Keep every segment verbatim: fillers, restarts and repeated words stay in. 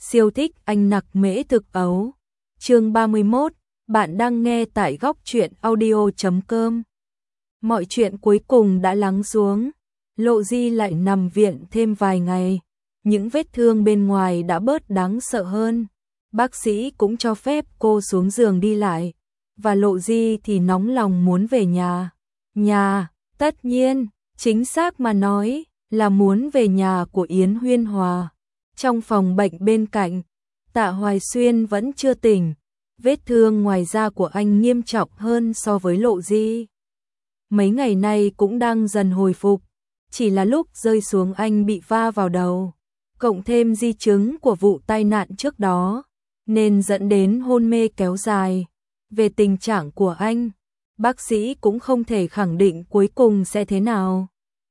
Siêu thích anh nặc mễ thực ấu. Chương ba mươi mốt, bạn đang nghe tại góc truyện audio chấm com. Mọi chuyện cuối cùng đã lắng xuống. Lộ Di lại nằm viện thêm vài ngày. Những vết thương bên ngoài đã bớt đáng sợ hơn. Bác sĩ cũng cho phép cô xuống giường đi lại. Và Lộ Di thì nóng lòng muốn về nhà. Nhà, tất nhiên, chính xác mà nói là muốn về nhà của Yến Huyên Hòa. Trong phòng bệnh bên cạnh, Tạ Hoài Xuyên vẫn chưa tỉnh. Vết thương ngoài da của anh nghiêm trọng hơn so với Lộ Di. Mấy ngày nay cũng đang dần hồi phục. Chỉ là lúc rơi xuống anh bị va vào đầu. Cộng thêm di chứng của vụ tai nạn trước đó. Nên dẫn đến hôn mê kéo dài. Về tình trạng của anh, bác sĩ cũng không thể khẳng định cuối cùng sẽ thế nào.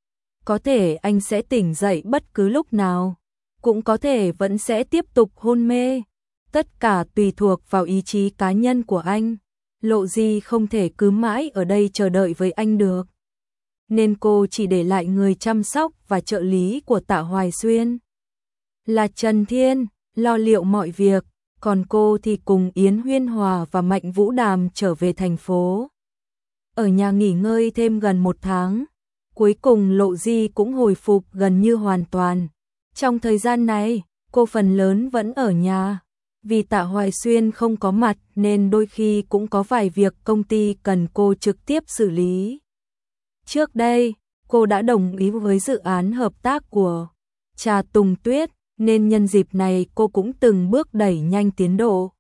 Có thể anh sẽ tỉnh dậy bất cứ lúc nào. Cũng có thể vẫn sẽ tiếp tục hôn mê. Tất cả tùy thuộc vào ý chí cá nhân của anh. Lộ Di không thể cứ mãi ở đây chờ đợi với anh được. Nên cô chỉ để lại người chăm sóc và trợ lý của Tạ Hoài Xuyên. Là Trần Thiên, lo liệu mọi việc. Còn cô thì cùng Yến Huyên Hòa và Mạnh Vũ Đàm trở về thành phố. Ở nhà nghỉ ngơi thêm gần một tháng. Cuối cùng Lộ Di cũng hồi phục gần như hoàn toàn. Trong thời gian này, cô phần lớn vẫn ở nhà. Vì Tạ Hoài Xuyên không có mặt nên đôi khi cũng có vài việc công ty cần cô trực tiếp xử lý. Trước đây, cô đã đồng ý với dự án hợp tác của Trà Tùng Tuyết, nên nhân dịp này cô cũng từng bước đẩy nhanh tiến độ.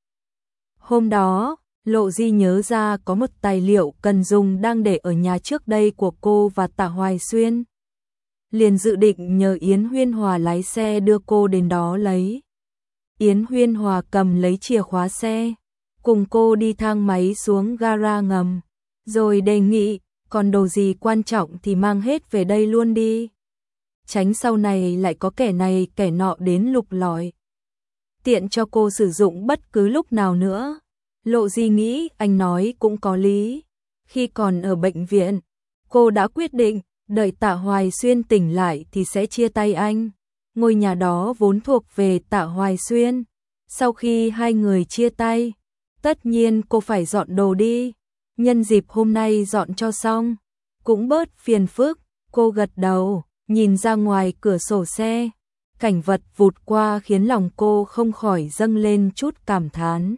Hôm đó, Lộ Di nhớ ra có một tài liệu cần dùng đang để ở nhà trước đây của cô và Tạ Hoài Xuyên. Liền dự định nhờ Yến Huyên Hòa lái xe đưa cô đến đó lấy. Yến Huyên Hòa cầm lấy chìa khóa xe, cùng cô đi thang máy xuống gara ngầm, rồi đề nghị, còn đồ gì quan trọng thì mang hết về đây luôn đi. Tránh sau này lại có kẻ này kẻ nọ đến lục lọi. Tiện cho cô sử dụng bất cứ lúc nào nữa. Lộ Di nghĩ anh nói cũng có lý. Khi còn ở bệnh viện, cô đã quyết định đợi Tạ Hoài Xuyên tỉnh lại thì sẽ chia tay anh. Ngôi nhà đó vốn thuộc về Tạ Hoài Xuyên. Sau khi hai người chia tay, tất nhiên cô phải dọn đồ đi. Nhân dịp hôm nay dọn cho xong, cũng bớt phiền phức. Cô gật đầu, nhìn ra ngoài cửa sổ xe. Cảnh vật vụt qua khiến lòng cô không khỏi dâng lên chút cảm thán.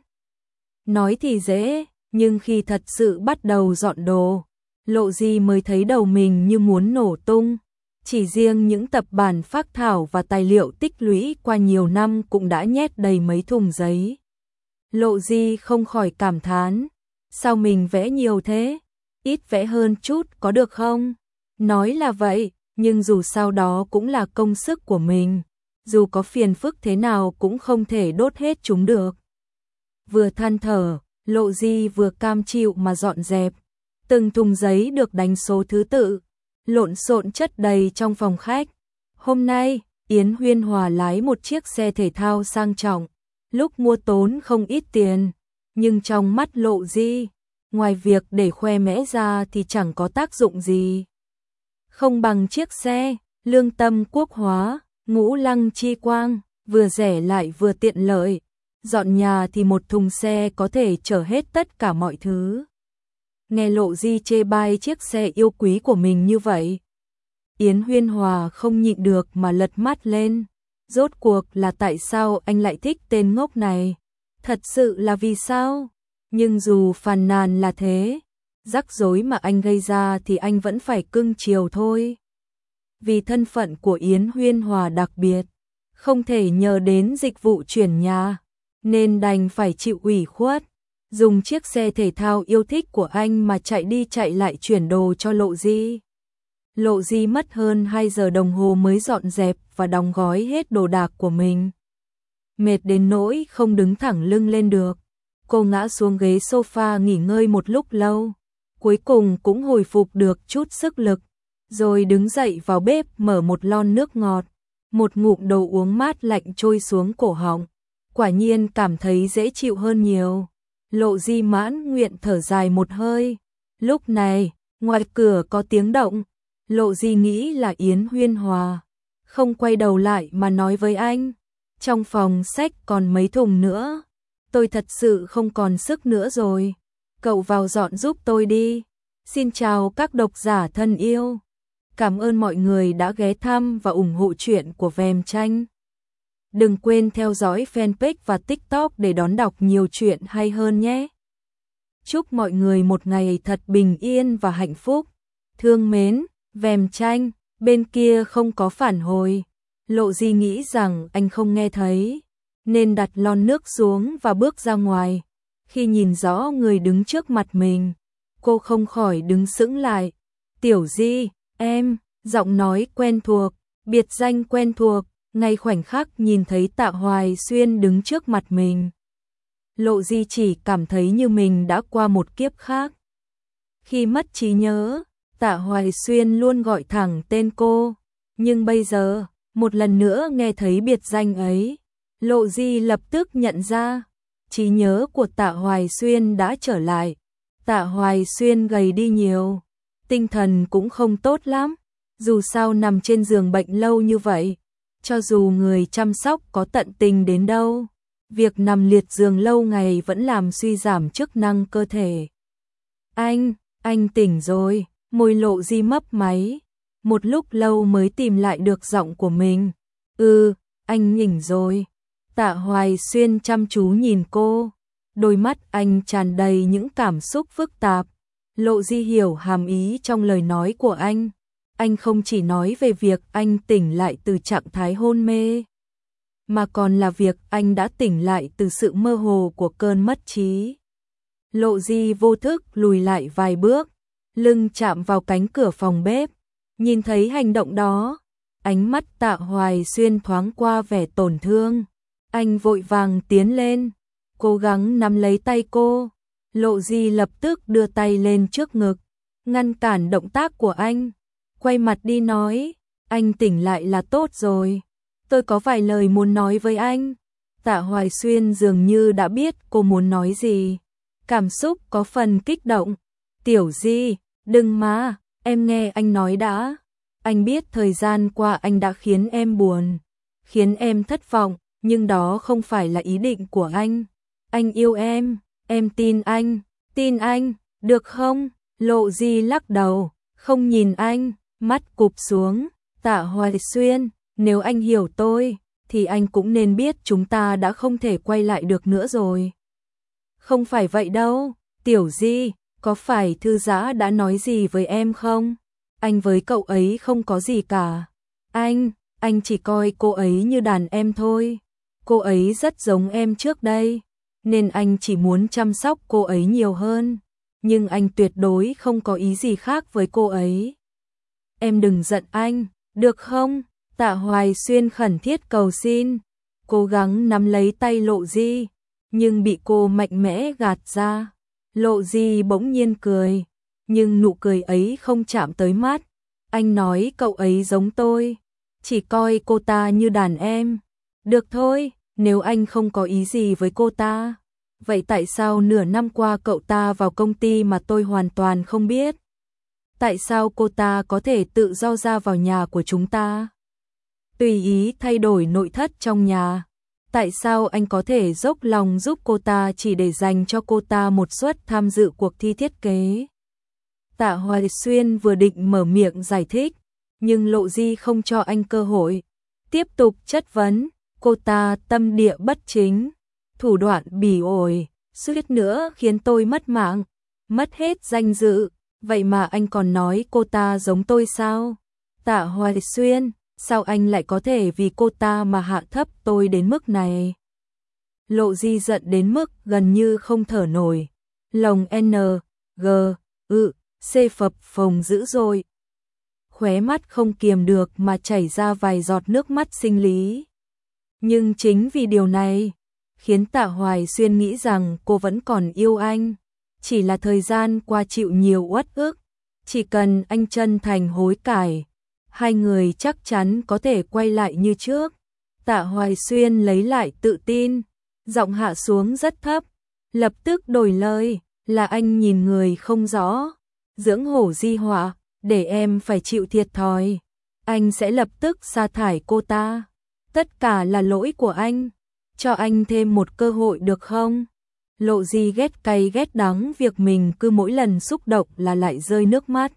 Nói thì dễ, nhưng khi thật sự bắt đầu dọn đồ, Lộ Di mới thấy đầu mình như muốn nổ tung. Chỉ riêng những tập bản phác thảo và tài liệu tích lũy qua nhiều năm cũng đã nhét đầy mấy thùng giấy. Lộ Di không khỏi cảm thán, sao mình vẽ nhiều thế? Ít vẽ hơn chút có được không? Nói là vậy, nhưng dù sao đó cũng là công sức của mình. Dù có phiền phức thế nào cũng không thể đốt hết chúng được. Vừa than thở, Lộ Di vừa cam chịu mà dọn dẹp. Từng thùng giấy được đánh số thứ tự, lộn xộn chất đầy trong phòng khách. Hôm nay, Yến Huyên Hòa lái một chiếc xe thể thao sang trọng, lúc mua tốn không ít tiền, nhưng trong mắt Lộ Di, ngoài việc để khoe mẽ ra thì chẳng có tác dụng gì. Không bằng chiếc xe, lương tâm quốc hóa, ngũ lăng chi quang, vừa rẻ lại vừa tiện lợi. Dọn nhà thì một thùng xe có thể chở hết tất cả mọi thứ. Nghe Lộ Di chê bai chiếc xe yêu quý của mình như vậy, Yến Huyên Hòa không nhịn được mà lật mắt lên. Rốt cuộc là tại sao anh lại thích tên ngốc này? Thật sự là vì sao? Nhưng dù phàn nàn là thế, rắc rối mà anh gây ra thì anh vẫn phải cưng chiều thôi. Vì thân phận của Yến Huyên Hòa đặc biệt, không thể nhờ đến dịch vụ chuyển nhà, nên đành phải chịu ủy khuất. Dùng chiếc xe thể thao yêu thích của anh mà chạy đi chạy lại chuyển đồ cho Lộ Di. Lộ Di mất hơn hai giờ đồng hồ mới dọn dẹp và đóng gói hết đồ đạc của mình. Mệt đến nỗi không đứng thẳng lưng lên được. Cô ngã xuống ghế sofa nghỉ ngơi một lúc lâu. Cuối cùng cũng hồi phục được chút sức lực. Rồi đứng dậy vào bếp mở một lon nước ngọt. Một ngụm đồ uống mát lạnh trôi xuống cổ họng. Quả nhiên cảm thấy dễ chịu hơn nhiều. Lộ Di mãn nguyện thở dài một hơi. Lúc này, ngoài cửa có tiếng động. Lộ Di nghĩ là Yến Huyên Hòa. Không quay đầu lại mà nói với anh. Trong phòng sách còn mấy thùng nữa. Tôi thật sự không còn sức nữa rồi. Cậu vào dọn giúp tôi đi. Xin chào các độc giả thân yêu. Cảm ơn mọi người đã ghé thăm và ủng hộ truyện của Vèm Tranh. Đừng quên theo dõi fanpage và TikTok để đón đọc nhiều chuyện hay hơn nhé. Chúc mọi người một ngày thật bình yên và hạnh phúc. Thương mến, Vèm Tranh. Bên kia không có phản hồi. Lộ Di nghĩ rằng anh không nghe thấy, nên đặt lon nước xuống và bước ra ngoài. Khi nhìn rõ người đứng trước mặt mình, cô không khỏi đứng sững lại. Tiểu Di, em, giọng nói quen thuộc, biệt danh quen thuộc, ngay khoảnh khắc nhìn thấy Tạ Hoài Xuyên đứng trước mặt mình. Lộ Di chỉ cảm thấy như mình đã qua một kiếp khác. Khi mất trí nhớ, Tạ Hoài Xuyên luôn gọi thẳng tên cô, nhưng bây giờ, một lần nữa nghe thấy biệt danh ấy, Lộ Di lập tức nhận ra, trí nhớ của Tạ Hoài Xuyên đã trở lại. Tạ Hoài Xuyên gầy đi nhiều, tinh thần cũng không tốt lắm, dù sao nằm trên giường bệnh lâu như vậy, cho dù người chăm sóc có tận tình đến đâu, việc nằm liệt giường lâu ngày vẫn làm suy giảm chức năng cơ thể. Anh, anh tỉnh rồi, môi Lộ Di mấp máy, một lúc lâu mới tìm lại được giọng của mình. Ừ, anh tỉnh rồi. Tạ Hoài Xuyên chăm chú nhìn cô, đôi mắt anh tràn đầy những cảm xúc phức tạp. Lộ Di hiểu hàm ý trong lời nói của anh. Anh không chỉ nói về việc anh tỉnh lại từ trạng thái hôn mê, mà còn là việc anh đã tỉnh lại từ sự mơ hồ của cơn mất trí. Lộ Di vô thức lùi lại vài bước, lưng chạm vào cánh cửa phòng bếp. Nhìn thấy hành động đó, ánh mắt Tạ Hoài Xuyên thoáng qua vẻ tổn thương. Anh vội vàng tiến lên, cố gắng nắm lấy tay cô. Lộ Di lập tức đưa tay lên trước ngực, ngăn cản động tác của anh. Quay mặt đi nói, anh tỉnh lại là tốt rồi. Tôi có vài lời muốn nói với anh. Tạ Hoài Xuyên dường như đã biết cô muốn nói gì. Cảm xúc có phần kích động. Tiểu Di, đừng mà, em nghe anh nói đã. Anh biết thời gian qua anh đã khiến em buồn, khiến em thất vọng, nhưng đó không phải là ý định của anh. Anh yêu em, em tin anh, tin anh, được không? Lộ Di lắc đầu, không nhìn anh, mắt cụp xuống. Tạ Hoài Xuyên, nếu anh hiểu tôi, thì anh cũng nên biết chúng ta đã không thể quay lại được nữa rồi. Không phải vậy đâu, Tiểu Di, có phải Thư Giã đã nói gì với em không? Anh với cậu ấy không có gì cả. Anh, anh chỉ coi cô ấy như đàn em thôi. Cô ấy rất giống em trước đây, nên anh chỉ muốn chăm sóc cô ấy nhiều hơn. Nhưng anh tuyệt đối không có ý gì khác với cô ấy. Em đừng giận anh, được không? Tạ Hoài Xuyên khẩn thiết cầu xin, cố gắng nắm lấy tay Lộ Di, nhưng bị cô mạnh mẽ gạt ra. Lộ Di bỗng nhiên cười, nhưng nụ cười ấy không chạm tới mắt. Anh nói cậu ấy giống tôi, chỉ coi cô ta như đàn em. Được thôi, nếu anh không có ý gì với cô ta, vậy tại sao nửa năm qua cậu ta vào công ty mà tôi hoàn toàn không biết? Tại sao cô ta có thể tự do ra vào nhà của chúng ta, tùy ý thay đổi nội thất trong nhà? Tại sao anh có thể dốc lòng giúp cô ta chỉ để dành cho cô ta một suất tham dự cuộc thi thiết kế? Tạ Hoài Xuyên vừa định mở miệng giải thích, nhưng Lộ Di không cho anh cơ hội. Tiếp tục chất vấn, cô ta tâm địa bất chính, thủ đoạn bỉ ổi, suýt nữa khiến tôi mất mạng, mất hết danh dự. Vậy mà anh còn nói cô ta giống tôi sao? Tạ Hoài Xuyên, sao anh lại có thể vì cô ta mà hạ thấp tôi đến mức này? Lộ Di giận đến mức gần như không thở nổi. Lồng N, G, ự, C phập phồng dữ dội. Khóe mắt không kiềm được mà chảy ra vài giọt nước mắt sinh lý. Nhưng chính vì điều này, khiến Tạ Hoài Xuyên nghĩ rằng cô vẫn còn yêu anh. Chỉ là thời gian qua chịu nhiều uất ức, chỉ cần anh chân thành hối cải, hai người chắc chắn có thể quay lại như trước. Tạ Hoài Xuyên lấy lại tự tin, giọng hạ xuống rất thấp, lập tức đổi lời, là anh nhìn người không rõ, dưỡng hổ di họa, để em phải chịu thiệt thòi. Anh sẽ lập tức sa thải cô ta. Tất cả là lỗi của anh, cho anh thêm một cơ hội được không? Lộ Di ghét cay ghét đắng việc mình cứ mỗi lần xúc động là lại rơi nước mắt.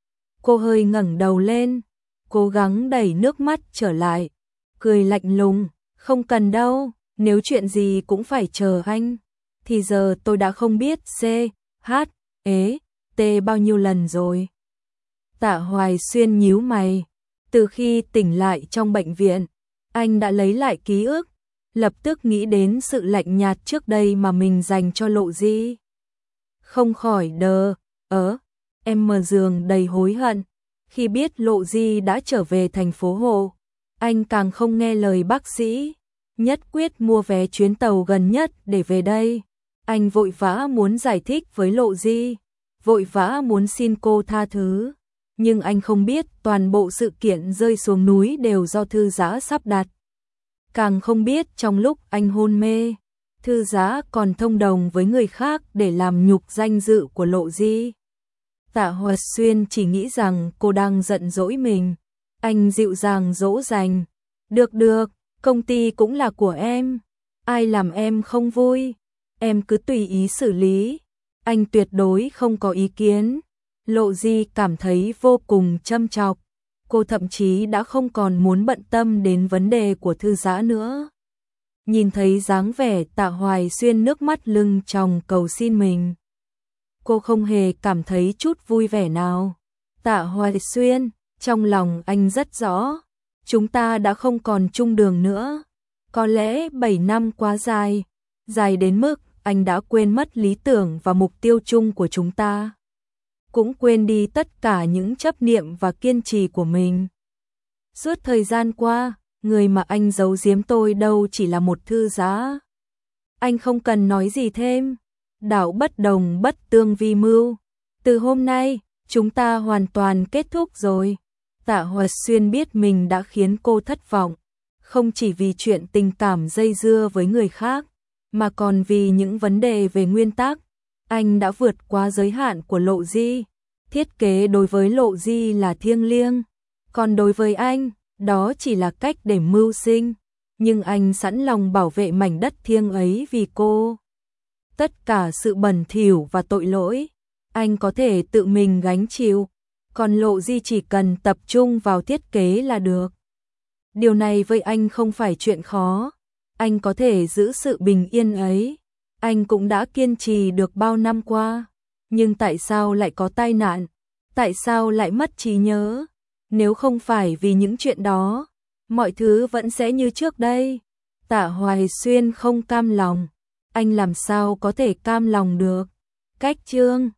Cô hơi ngẩng đầu lên, cố gắng đẩy nước mắt trở lại, cười lạnh lùng, không cần đâu, nếu chuyện gì cũng phải chờ anh, thì giờ tôi đã không biết C, H, ế, T bao nhiêu lần rồi. Tạ Hoài Xuyên nhíu mày, từ khi tỉnh lại trong bệnh viện, anh đã lấy lại ký ức, lập tức nghĩ đến sự lạnh nhạt trước đây mà mình dành cho Lộ Di. Không khỏi đờ, ớ, em mờ giường đầy hối hận, khi biết Lộ Di đã trở về thành phố Hồ, anh càng không nghe lời bác sĩ, nhất quyết mua vé chuyến tàu gần nhất để về đây. Anh vội vã muốn giải thích với Lộ Di, vội vã muốn xin cô tha thứ, nhưng anh không biết toàn bộ sự kiện rơi xuống núi đều do Thư Giã sắp đặt. Càng không biết trong lúc anh hôn mê, Thư Giã còn thông đồng với người khác để làm nhục danh dự của Lộ Di. Tạ Hoài Xuyên chỉ nghĩ rằng cô đang giận dỗi mình. Anh dịu dàng dỗ dành. Được được, công ty cũng là của em. Ai làm em không vui, em cứ tùy ý xử lý. Anh tuyệt đối không có ý kiến. Lộ Di cảm thấy vô cùng châm chọc. Cô thậm chí đã không còn muốn bận tâm đến vấn đề của Thư Giã nữa. Nhìn thấy dáng vẻ Tạ Hoài Xuyên nước mắt lưng tròng cầu xin mình, cô không hề cảm thấy chút vui vẻ nào. Tạ Hoài Xuyên, trong lòng anh rất rõ, chúng ta đã không còn chung đường nữa. Có lẽ bảy năm quá dài, dài đến mức anh đã quên mất lý tưởng và mục tiêu chung của chúng ta. Cũng quên đi tất cả những chấp niệm và kiên trì của mình. Suốt thời gian qua, người mà anh giấu giếm tôi đâu chỉ là một Thư Giã. Anh không cần nói gì thêm. Đạo bất đồng bất tương vi mưu. Từ hôm nay, chúng ta hoàn toàn kết thúc rồi. Tạ Hoài Xuyên biết mình đã khiến cô thất vọng, không chỉ vì chuyện tình cảm dây dưa với người khác, mà còn vì những vấn đề về nguyên tắc. Anh đã vượt qua giới hạn của Lộ Di. Thiết kế đối với Lộ Di là thiêng liêng, còn đối với anh, đó chỉ là cách để mưu sinh. Nhưng anh sẵn lòng bảo vệ mảnh đất thiêng ấy vì cô. Tất cả sự bẩn thỉu và tội lỗi, anh có thể tự mình gánh chịu, còn Lộ Di chỉ cần tập trung vào thiết kế là được. Điều này với anh không phải chuyện khó, anh có thể giữ sự bình yên ấy. Anh cũng đã kiên trì được bao năm qua, nhưng tại sao lại có tai nạn? Tại sao lại mất trí nhớ? Nếu không phải vì những chuyện đó, mọi thứ vẫn sẽ như trước đây. Tạ Hoài Xuyên không cam lòng, anh làm sao có thể cam lòng được? Cách chương